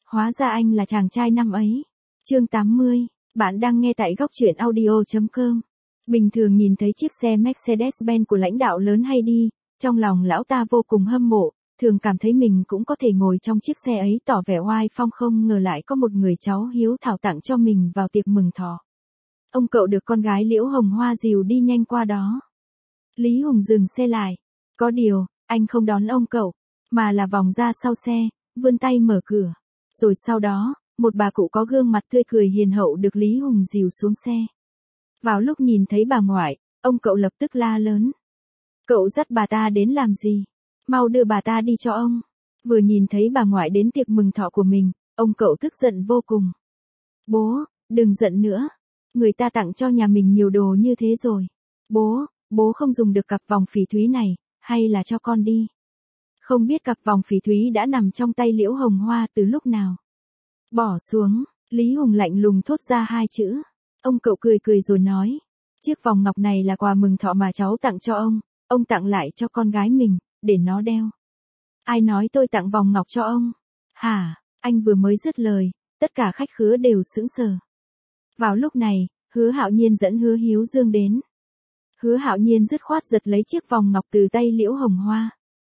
Hóa ra anh là chàng trai năm ấy. Chương 80, bạn đang nghe tại góc truyện audio.com. Bình thường nhìn thấy chiếc xe Mercedes-Benz của lãnh đạo lớn hay đi, trong lòng lão ta vô cùng hâm mộ, thường cảm thấy mình cũng có thể ngồi trong chiếc xe ấy tỏ vẻ oai phong, không ngờ lại có một người cháu hiếu thảo tặng cho mình vào tiệc mừng thọ. Ông cậu được con gái Liễu Hồng Hoa dìu đi nhanh qua đó. Lý Hùng dừng xe lại. Có điều, anh không đón ông cậu, mà là vòng ra sau xe, vươn tay mở cửa. Rồi sau đó, một bà cụ có gương mặt tươi cười hiền hậu được Lý Hùng dìu xuống xe. Vào lúc nhìn thấy bà ngoại, ông cậu lập tức la lớn. Cậu dắt bà ta đến làm gì? Mau đưa bà ta đi cho ông. Vừa nhìn thấy bà ngoại đến tiệc mừng thọ của mình, ông cậu tức giận vô cùng. Bố, đừng giận nữa. Người ta tặng cho nhà mình nhiều đồ như thế rồi. Bố không dùng được cặp vòng phỉ thúy này, hay là cho con đi. Không biết cặp vòng phỉ thúy đã nằm trong tay Liễu Hồng Hoa từ lúc nào. Bỏ xuống, Lý Hùng lạnh lùng thốt ra hai chữ. Ông cậu cười cười rồi nói. Chiếc vòng ngọc này là quà mừng thọ mà cháu tặng cho ông tặng lại cho con gái mình, để nó đeo. Ai nói tôi tặng vòng ngọc cho ông? Hả, anh vừa mới dứt lời, tất cả khách khứa đều sững sờ. Vào lúc này, Hứa Hạo Nhiên dẫn Hứa Hiếu Dương đến. Hứa Hạo Nhiên dứt khoát giật lấy chiếc vòng ngọc từ tay Liễu Hồng Hoa.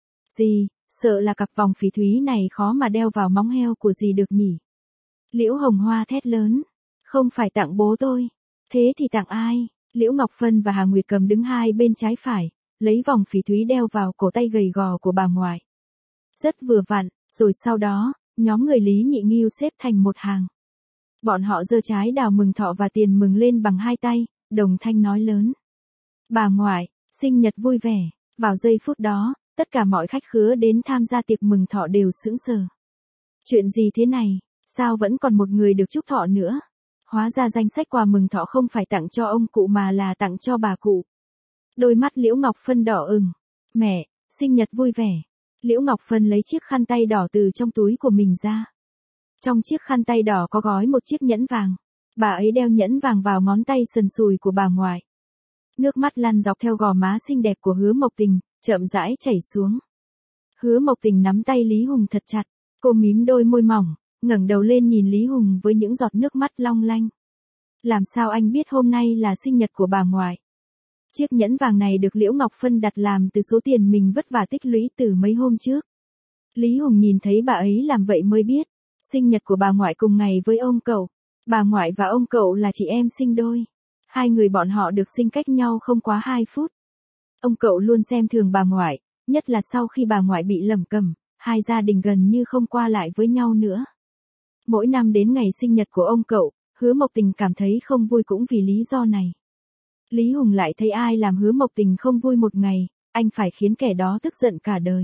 Dì, sợ là cặp vòng phỉ thúy này khó mà đeo vào móng heo của dì được nhỉ? Liễu Hồng Hoa thét lớn. Không phải tặng bố tôi. Thế thì tặng ai? Liễu Ngọc Phân và Hà Nguyệt Cầm đứng hai bên trái phải, lấy vòng phỉ thúy đeo vào cổ tay gầy gò của bà ngoại. Rất vừa vặn, rồi sau đó, nhóm người Lý Nhị Nghiêu xếp thành một hàng. Bọn họ giơ trái đào mừng thọ và tiền mừng lên bằng hai tay, đồng thanh nói lớn. Bà ngoại, sinh nhật vui vẻ. Vào giây phút đó, tất cả mọi khách khứa đến tham gia tiệc mừng thọ đều sững sờ. Chuyện gì thế này, sao vẫn còn một người được chúc thọ nữa? Hóa ra danh sách quà mừng thọ không phải tặng cho ông cụ mà là tặng cho bà cụ. Đôi mắt Liễu Ngọc Phân đỏ ửng. Mẹ, sinh nhật vui vẻ. Liễu Ngọc Phân lấy chiếc khăn tay đỏ từ trong túi của mình ra. Trong chiếc khăn tay đỏ có gói một chiếc nhẫn vàng. Bà ấy đeo nhẫn vàng vào ngón tay sần sùi của bà ngoại. Nước mắt lăn dọc theo gò má xinh đẹp của Hứa Mộc Tình, chậm rãi chảy xuống. Hứa Mộc Tình nắm tay Lý Hùng thật chặt, cô mím đôi môi mỏng, ngẩng đầu lên nhìn Lý Hùng với những giọt nước mắt long lanh. Làm sao anh biết hôm nay là sinh nhật của bà ngoại? Chiếc nhẫn vàng này được Liễu Ngọc Phân đặt làm từ số tiền mình vất vả tích lũy từ mấy hôm trước. Lý Hùng nhìn thấy bà ấy làm vậy mới biết, sinh nhật của bà ngoại cùng ngày với ông cậu. Bà ngoại và ông cậu là chị em sinh đôi. Hai người bọn họ được sinh cách nhau không quá 2 phút. Ông cậu luôn xem thường bà ngoại, nhất là sau khi bà ngoại bị lẩm cẩm, hai gia đình gần như không qua lại với nhau nữa. Mỗi năm đến ngày sinh nhật của ông cậu, Hứa Mộc Tình cảm thấy không vui cũng vì lý do này. Lý Hùng lại thấy ai làm Hứa Mộc Tình không vui một ngày, anh phải khiến kẻ đó tức giận cả đời.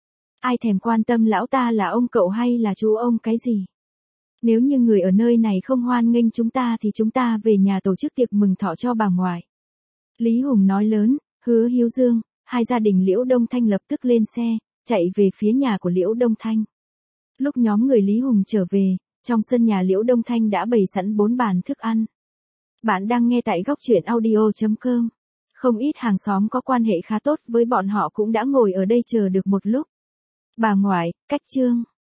Ai thèm quan tâm lão ta là ông cậu hay là chú ông cái gì? Nếu như người ở nơi này không hoan nghênh chúng ta thì chúng ta về nhà tổ chức tiệc mừng thọ cho bà ngoại. Lý Hùng nói lớn. Hứa Hiếu Dương, hai gia đình Liễu Đông Thanh lập tức lên xe, chạy về phía nhà của Liễu Đông Thanh. Lúc nhóm người Lý Hùng trở về, trong sân nhà Liễu Đông Thanh đã bày sẵn 4 bàn thức ăn. Bạn đang nghe tại góc truyện audio.com. Không ít hàng xóm có quan hệ khá tốt với bọn họ cũng đã ngồi ở đây chờ được một lúc. Bà ngoại, cách chương.